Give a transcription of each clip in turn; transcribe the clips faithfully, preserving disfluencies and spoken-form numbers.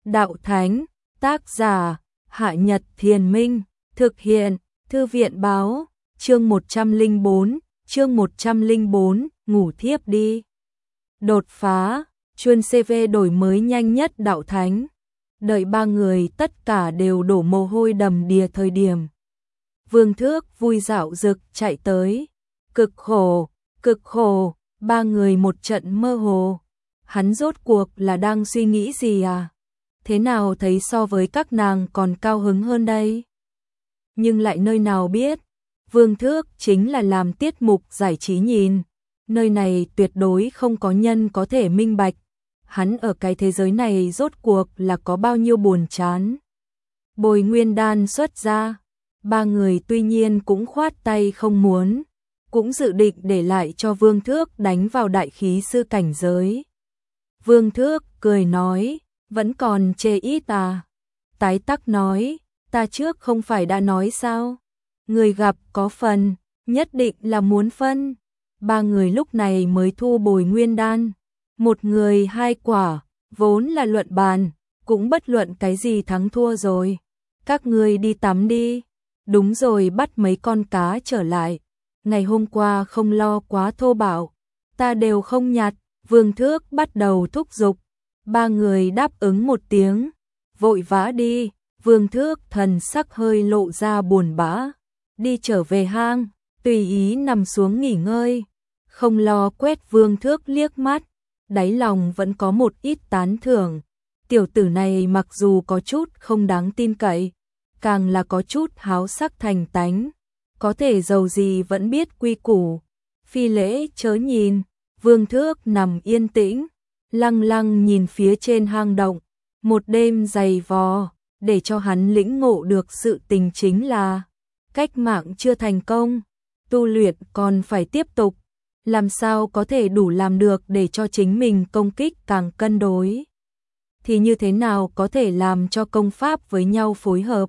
Đạo Thánh, tác giả, Hạ Nhật Thiền Minh, thực hiện, Thư viện báo, chương một trăm lẻ bốn, chương một trăm lẻ bốn, ngủ thiếp đi. Đột phá, chuyên xê vê đổi mới nhanh nhất Đạo Thánh. Đợi ba người tất cả đều đổ mồ hôi đầm đìa thời điểm. Vương Thước vui dạo dực chạy tới. Cực khổ, cực khổ, ba người một trận mơ hồ. Hắn rốt cuộc là đang suy nghĩ gì à? Thế nào thấy so với các nàng còn cao hứng hơn đây? Nhưng lại nơi nào biết, Vương Thước chính là làm tiết mục giải trí nhìn. Nơi này tuyệt đối không có nhân có thể minh bạch. Hắn ở cái thế giới này rốt cuộc là có bao nhiêu buồn chán. Bồi nguyên đan xuất ra, ba người tuy nhiên cũng khoát tay không muốn, cũng dự định để lại cho Vương Thước đánh vào đại khí sư cảnh giới. Vương Thước cười nói, vẫn còn chê ít à? Tái Tắc nói, ta trước không phải đã nói sao? Người gặp có phần, nhất định là muốn phân. Ba người lúc này mới thu bồi nguyên đan. Một người hai quả, vốn là luận bàn, cũng bất luận cái gì thắng thua rồi. Các người đi tắm đi. Đúng rồi, bắt mấy con cá trở lại. Ngày hôm qua không lo quá thô bạo, ta đều không nhặt. Vương Thước bắt đầu thúc giục. Ba người đáp ứng một tiếng, vội vã đi. Vương Thước thần sắc hơi lộ ra buồn bã, đi trở về hang, tùy ý nằm xuống nghỉ ngơi, không lo quét Vương Thước liếc mắt, đáy lòng vẫn có một ít tán thưởng. Tiểu tử này mặc dù có chút không đáng tin cậy, càng là có chút háo sắc thành tánh, có thể giàu gì vẫn biết quy củ. Phi lễ chớ nhìn. Vương Thước nằm yên tĩnh, lăng lăng nhìn phía trên hang động. Một đêm dày vò, để cho hắn lĩnh ngộ được sự tình chính là cách mạng chưa thành công, tu luyện còn phải tiếp tục. Làm sao có thể đủ làm được để cho chính mình công kích càng cân đối? Thì như thế nào có thể làm cho công pháp với nhau phối hợp,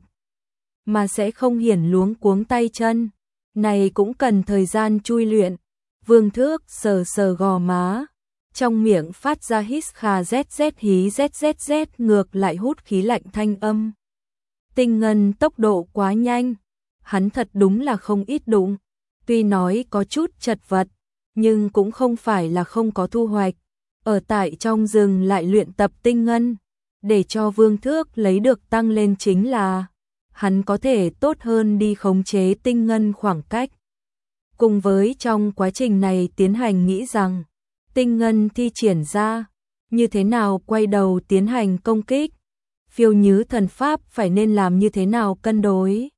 mà sẽ không hiển luống cuống tay chân? Này cũng cần thời gian chui luyện. Vương Thước sờ sờ gò má, trong miệng phát ra hít kha zz hí zzz, ngược lại hút khí lạnh thanh âm. Tinh ngân tốc độ quá nhanh, hắn thật đúng là không ít đụng. Tuy nói có chút chật vật, nhưng cũng không phải là không có thu hoạch. Ở tại trong rừng lại luyện tập tinh ngân, để cho Vương Thước lấy được tăng lên chính là hắn có thể tốt hơn đi khống chế tinh ngân khoảng cách. Cùng với trong quá trình này tiến hành nghĩ rằng, tinh ngân thi triển ra, như thế nào quay đầu tiến hành công kích, phiêu nhứ thần pháp phải nên làm như thế nào cân đối.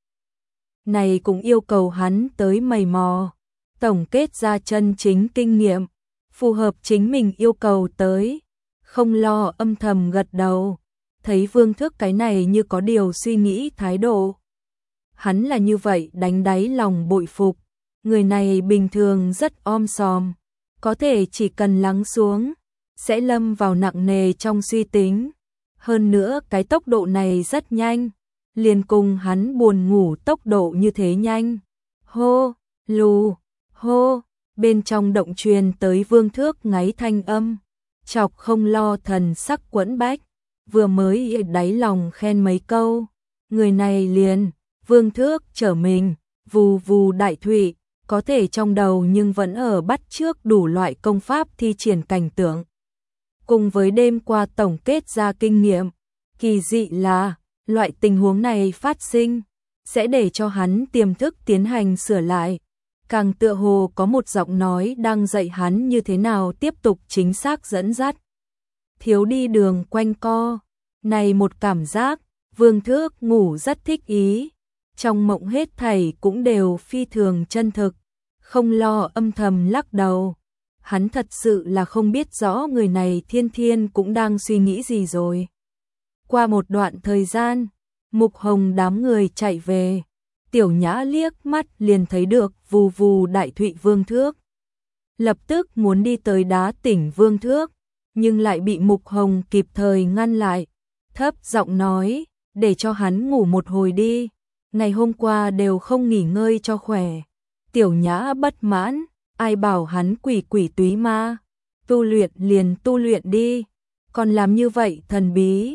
Này cũng yêu cầu hắn tới mày mò, tổng kết ra chân chính kinh nghiệm, phù hợp chính mình yêu cầu tới, không lo âm thầm gật đầu, thấy Vương Thước cái này như có điều suy nghĩ thái độ. Hắn là như vậy đánh đáy lòng bội phục. Người này bình thường rất om sòm, có thể chỉ cần lắng xuống, sẽ lâm vào nặng nề trong suy tính. Hơn nữa cái tốc độ này rất nhanh, liền cùng hắn buồn ngủ tốc độ như thế nhanh. Hô, lù, hô, bên trong động truyền tới Vương Thước ngáy thanh âm, chọc không lo thần sắc quẫn bách, vừa mới đáy lòng khen mấy câu, người này liền, Vương Thước trở mình, vù vù đại thụy. Có thể trong đầu nhưng vẫn ở bắt chước đủ loại công pháp thi triển cảnh tượng. Cùng với đêm qua tổng kết ra kinh nghiệm, kỳ dị là, loại tình huống này phát sinh, sẽ để cho hắn tiềm thức tiến hành sửa lại. Càng tựa hồ có một giọng nói đang dạy hắn như thế nào tiếp tục chính xác dẫn dắt. Thiếu đi đường quanh co, này một cảm giác, Vương Thước ngủ rất thích ý. Trong mộng hết thảy cũng đều phi thường chân thực, không lo âm thầm lắc đầu. Hắn thật sự là không biết rõ người này thiên thiên cũng đang suy nghĩ gì rồi. Qua một đoạn thời gian, Mục Hồng đám người chạy về, Tiểu Nhã liếc mắt liền thấy được vù vù đại thụy Vương Thước. Lập tức muốn đi tới đá tỉnh Vương Thước, nhưng lại bị Mục Hồng kịp thời ngăn lại, thấp giọng nói, để cho hắn ngủ một hồi đi. Ngày hôm qua đều không nghỉ ngơi cho khỏe. Tiểu Nhã bất mãn, ai bảo hắn quỷ quỷ túy ma, tu luyện liền tu luyện đi, còn làm như vậy thần bí.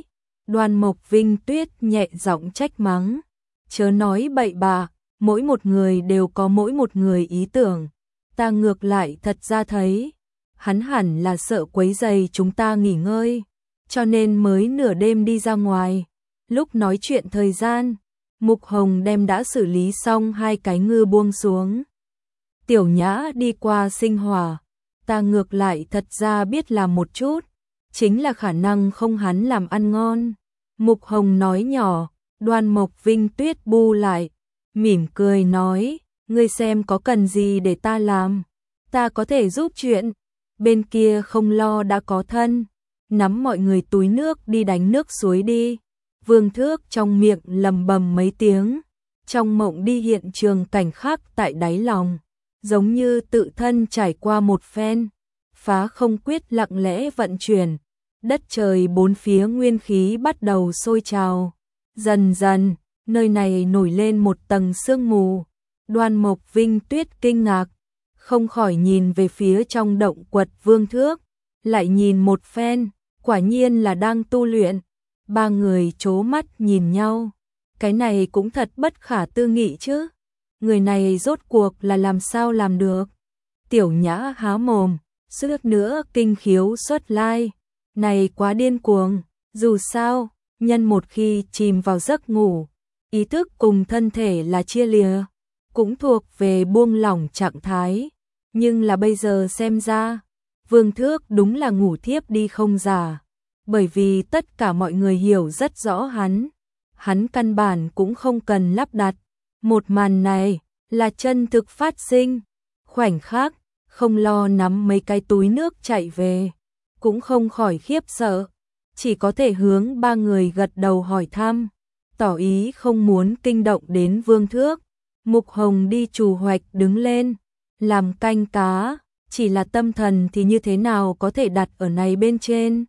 Đoan Mộc Vinh Tuyết nhẹ giọng trách mắng. Chớ nói bậy bạ, mỗi một người đều có mỗi một người ý tưởng. Ta ngược lại thật ra thấy, hắn hẳn là sợ quấy rầy chúng ta nghỉ ngơi, cho nên mới nửa đêm đi ra ngoài. Lúc nói chuyện thời gian, Mục Hồng đem đã xử lý xong hai cái ngư buông xuống. Tiểu Nhã đi qua sinh hỏa, ta ngược lại thật ra biết làm một chút, chính là khả năng không hắn làm ăn ngon. Mục Hồng nói nhỏ, Đoan Mộc Vinh Tuyết bu lại, mỉm cười nói, ngươi xem có cần gì để ta làm, ta có thể giúp chuyện, bên kia không lo đã có thân, nắm mọi người túi nước đi đánh nước suối đi. Vương Thước trong miệng lầm bầm mấy tiếng, trong mộng đi hiện trường cảnh khác tại đáy lòng, giống như tự thân trải qua một phen, phá không quyết lặng lẽ vận chuyển, đất trời bốn phía nguyên khí bắt đầu sôi trào. Dần dần, nơi này nổi lên một tầng sương mù. Đoan Mộc Vinh Tuyết kinh ngạc, không khỏi nhìn về phía trong động quật Vương Thước, lại nhìn một phen, quả nhiên là đang tu luyện. Ba người chố mắt nhìn nhau, cái này cũng thật bất khả tư nghị chứ, người này rốt cuộc là làm sao làm được. Tiểu Nhã há mồm, suýt nữa kinh khiếu xuất lai, này quá điên cuồng, dù sao, nhân một khi chìm vào giấc ngủ, ý thức cùng thân thể là chia lìa, cũng thuộc về buông lỏng trạng thái, nhưng là bây giờ xem ra, Vương Thước đúng là ngủ thiếp đi không giả. Bởi vì tất cả mọi người hiểu rất rõ hắn, hắn căn bản cũng không cần lắp đặt. Một màn này là chân thực phát sinh, khoảnh khắc, không lo nắm mấy cái túi nước chạy về, cũng không khỏi khiếp sợ, chỉ có thể hướng ba người gật đầu hỏi thăm, tỏ ý không muốn kinh động đến Vương Thước. Mục Hồng đi trù hoạch đứng lên, làm canh cá, chỉ là tâm thần thì như thế nào có thể đặt ở này bên trên.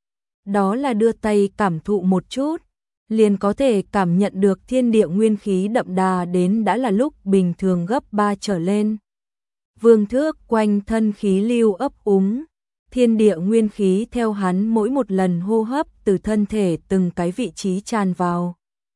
Đó là đưa tay cảm thụ một chút, liền có thể cảm nhận được thiên địa nguyên khí đậm đà đến đã là lúc bình thường gấp ba trở lên. Vương Thước quanh thân khí lưu ấp úng, thiên địa nguyên khí theo hắn mỗi một lần hô hấp từ thân thể từng cái vị trí tràn vào.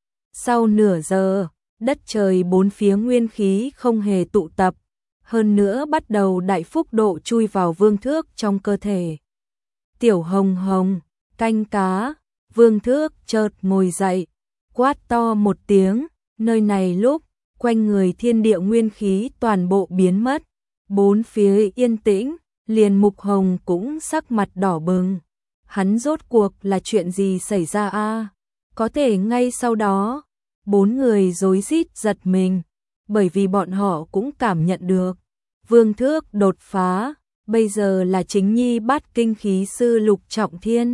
Sau nửa giờ, đất trời bốn phía nguyên khí không hề tụ tập, hơn nữa bắt đầu đại phúc độ chui vào Vương Thước trong cơ thể. Tiểu Hồng Hồng, canh cá, Vương Thước chợt ngồi dậy, quát to một tiếng, nơi này lúc, quanh người thiên địa nguyên khí toàn bộ biến mất, bốn phía yên tĩnh, liền Mục Hồng cũng sắc mặt đỏ bừng. Hắn rốt cuộc là chuyện gì xảy ra a? Có thể ngay sau đó, bốn người rối rít giật mình, bởi vì bọn họ cũng cảm nhận được, Vương Thước đột phá, bây giờ là chính nhi bát kinh khí sư lục trọng thiên.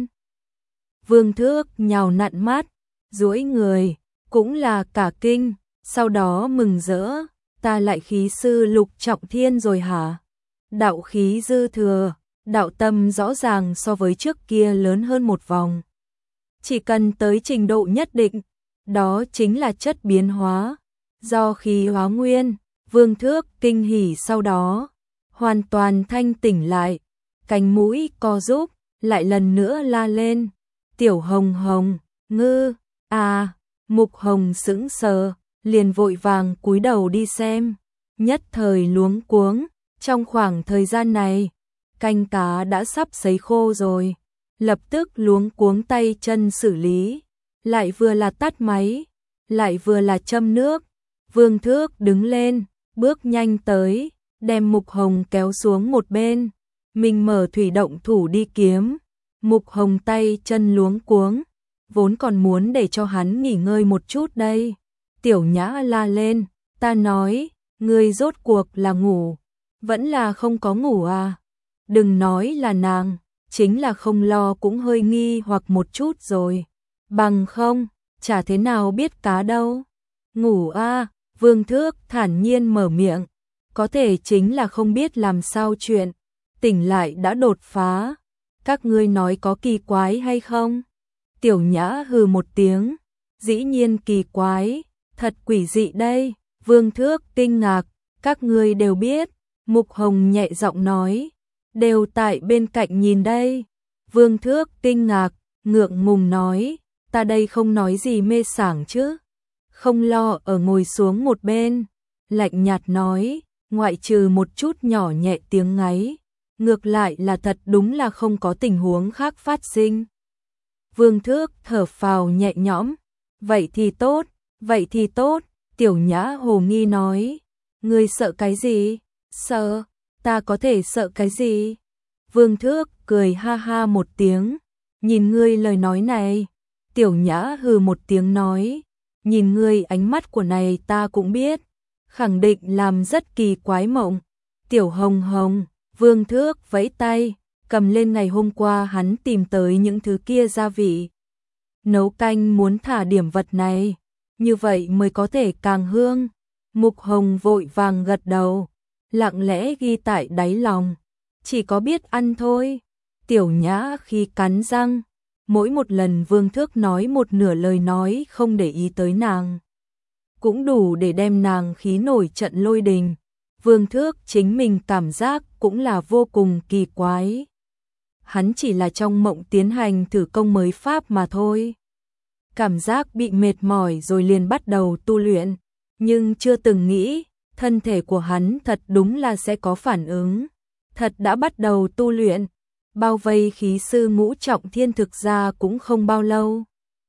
Vương Thước nhào nặn mắt, duỗi người, cũng là cả kinh, sau đó mừng rỡ, ta lại khí sư lục trọng thiên rồi hả? Đạo khí dư thừa, đạo tâm rõ ràng so với trước kia lớn hơn một vòng. Chỉ cần tới trình độ nhất định, đó chính là chất biến hóa, do khí hóa nguyên. Vương Thước kinh hỉ sau đó, hoàn toàn thanh tỉnh lại, cánh mũi co rúm, lại lần nữa la lên, Tiểu Hồng Hồng, ngư, à, Mục Hồng sững sờ, liền vội vàng cúi đầu đi xem, nhất thời luống cuống, trong khoảng thời gian này, canh cá đã sắp sấy khô rồi, lập tức luống cuống tay chân xử lý, lại vừa là tắt máy, lại vừa là châm nước. Vương Thước đứng lên, bước nhanh tới, đem Mục Hồng kéo xuống một bên, mình mở thủy động thủ đi kiếm. Mục Hồng tay chân luống cuống, vốn còn muốn để cho hắn nghỉ ngơi một chút đây. Tiểu Nhã la lên, ta nói, ngươi rốt cuộc là ngủ, vẫn là không có ngủ à? Đừng nói là nàng, chính là không lo cũng hơi nghi hoặc một chút rồi. Bằng không, chả thế nào biết cá đâu. Ngủ à, Vương Thước thản nhiên mở miệng, có thể chính là không biết làm sao chuyện, tỉnh lại đã đột phá. Các ngươi nói có kỳ quái hay không? Tiểu Nhã hừ một tiếng, dĩ nhiên kỳ quái, thật quỷ dị đây. Vương Thước kinh ngạc, các ngươi đều biết. Mục Hồng nhẹ giọng nói, đều tại bên cạnh nhìn đây. Vương Thước kinh ngạc, ngượng ngùng nói, ta đây không nói gì mê sảng chứ. Không lo ở ngồi xuống một bên, lạnh nhạt nói, ngoại trừ một chút nhỏ nhẹ tiếng ngáy, ngược lại là thật đúng là không có tình huống khác phát sinh. Vương Thước thở phào nhẹ nhõm, vậy thì tốt, vậy thì tốt, Tiểu Nhã hồ nghi nói, ngươi sợ cái gì? Sợ, ta có thể sợ cái gì? Vương Thước cười ha ha một tiếng, nhìn ngươi lời nói này. Tiểu Nhã hừ một tiếng nói, nhìn ngươi ánh mắt của này ta cũng biết, khẳng định làm rất kỳ quái mộng. Tiểu Hồng Hồng, Vương Thước vẫy tay, cầm lên ngày hôm qua hắn tìm tới những thứ kia gia vị. Nấu canh muốn thả điểm vật này, như vậy mới có thể càng hương. Mục Hồng vội vàng gật đầu, lặng lẽ ghi tại đáy lòng, chỉ có biết ăn thôi. Tiểu Nhã khi cắn răng, mỗi một lần Vương Thước nói một nửa lời nói không để ý tới nàng, cũng đủ để đem nàng khí nổi trận lôi đình. Vương Thước chính mình cảm giác cũng là vô cùng kỳ quái. Hắn chỉ là trong mộng tiến hành thử công mới pháp mà thôi. Cảm giác bị mệt mỏi rồi liền bắt đầu tu luyện, nhưng chưa từng nghĩ, thân thể của hắn thật đúng là sẽ có phản ứng. Thật đã bắt đầu tu luyện, bao vây khí sư ngũ trọng thiên thực ra cũng không bao lâu.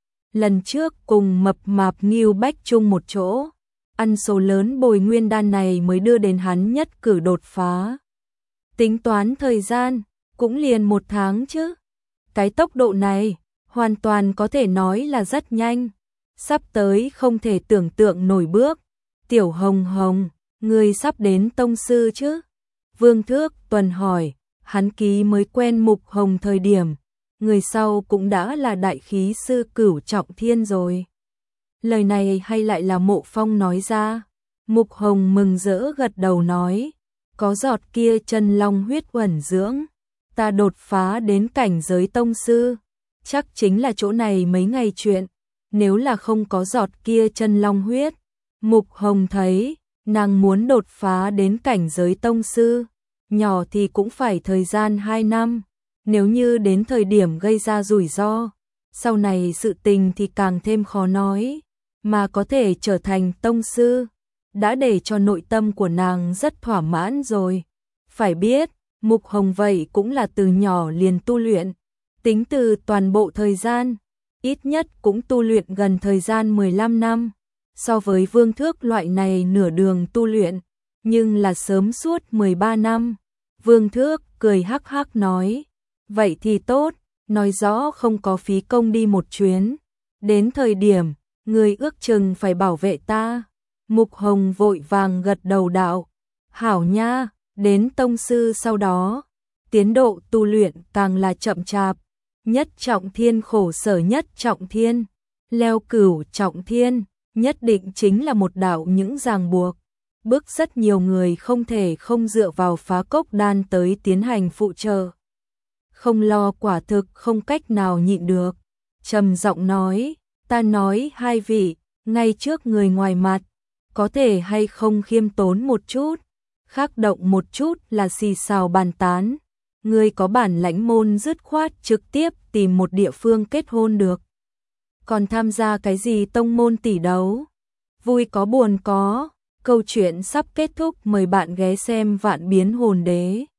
Lần trước cùng mập mạp Ngưu Bách chung một chỗ, ăn số lớn bồi nguyên đan này mới đưa đến hắn nhất cử đột phá. Tính toán thời gian, cũng liền một tháng chứ. Cái tốc độ này, hoàn toàn có thể nói là rất nhanh. Sắp tới không thể tưởng tượng nổi bước. Tiểu Hồng Hồng, ngươi sắp đến tông sư chứ? Vương Thước tuần hỏi, hắn ký mới quen Mục Hồng thời điểm, người sau cũng đã là đại khí sư cửu trọng thiên rồi. Lời này hay lại là Mộ Phong nói ra? Mục Hồng mừng rỡ gật đầu nói, có giọt kia chân long huyết uẩn dưỡng, ta đột phá đến cảnh giới tông sư, chắc chính là chỗ này mấy ngày chuyện. Nếu là không có giọt kia chân long huyết, Mục Hồng thấy, nàng muốn đột phá đến cảnh giới tông sư, nhỏ thì cũng phải thời gian hai năm, nếu như đến thời điểm gây ra rủi ro, sau này sự tình thì càng thêm khó nói, mà có thể trở thành tông sư, đã để cho nội tâm của nàng rất thỏa mãn rồi. Phải biết, Mục Hồng vậy cũng là từ nhỏ liền tu luyện, tính từ toàn bộ thời gian, ít nhất cũng tu luyện gần thời gian mười lăm năm, so với Vương Thước loại này nửa đường tu luyện, nhưng là sớm suốt mười ba năm. Vương Thước cười hắc hắc nói, vậy thì tốt, nói rõ không có phí công đi một chuyến, đến thời điểm, người ước chừng phải bảo vệ ta. Mục Hồng vội vàng gật đầu đạo, hảo nha, đến tông sư sau đó, tiến độ tu luyện càng là chậm chạp, nhất trọng thiên khổ sở nhất trọng thiên, leo cửu trọng thiên, nhất định chính là một đạo những ràng buộc, bước rất nhiều người không thể không dựa vào phá cốc đan tới tiến hành phụ trợ. Không lo quả thực không cách nào nhịn được, trầm giọng nói, ta nói hai vị, ngay trước người ngoài mặt, có thể hay không khiêm tốn một chút, khác động một chút là xì xào bàn tán. Ngươi có bản lãnh môn dứt khoát trực tiếp tìm một địa phương kết hôn được. Còn tham gia cái gì tông môn tỷ đấu? Vui có buồn có, câu chuyện sắp kết thúc, mời bạn ghé xem Vạn Biến Hồn Đế.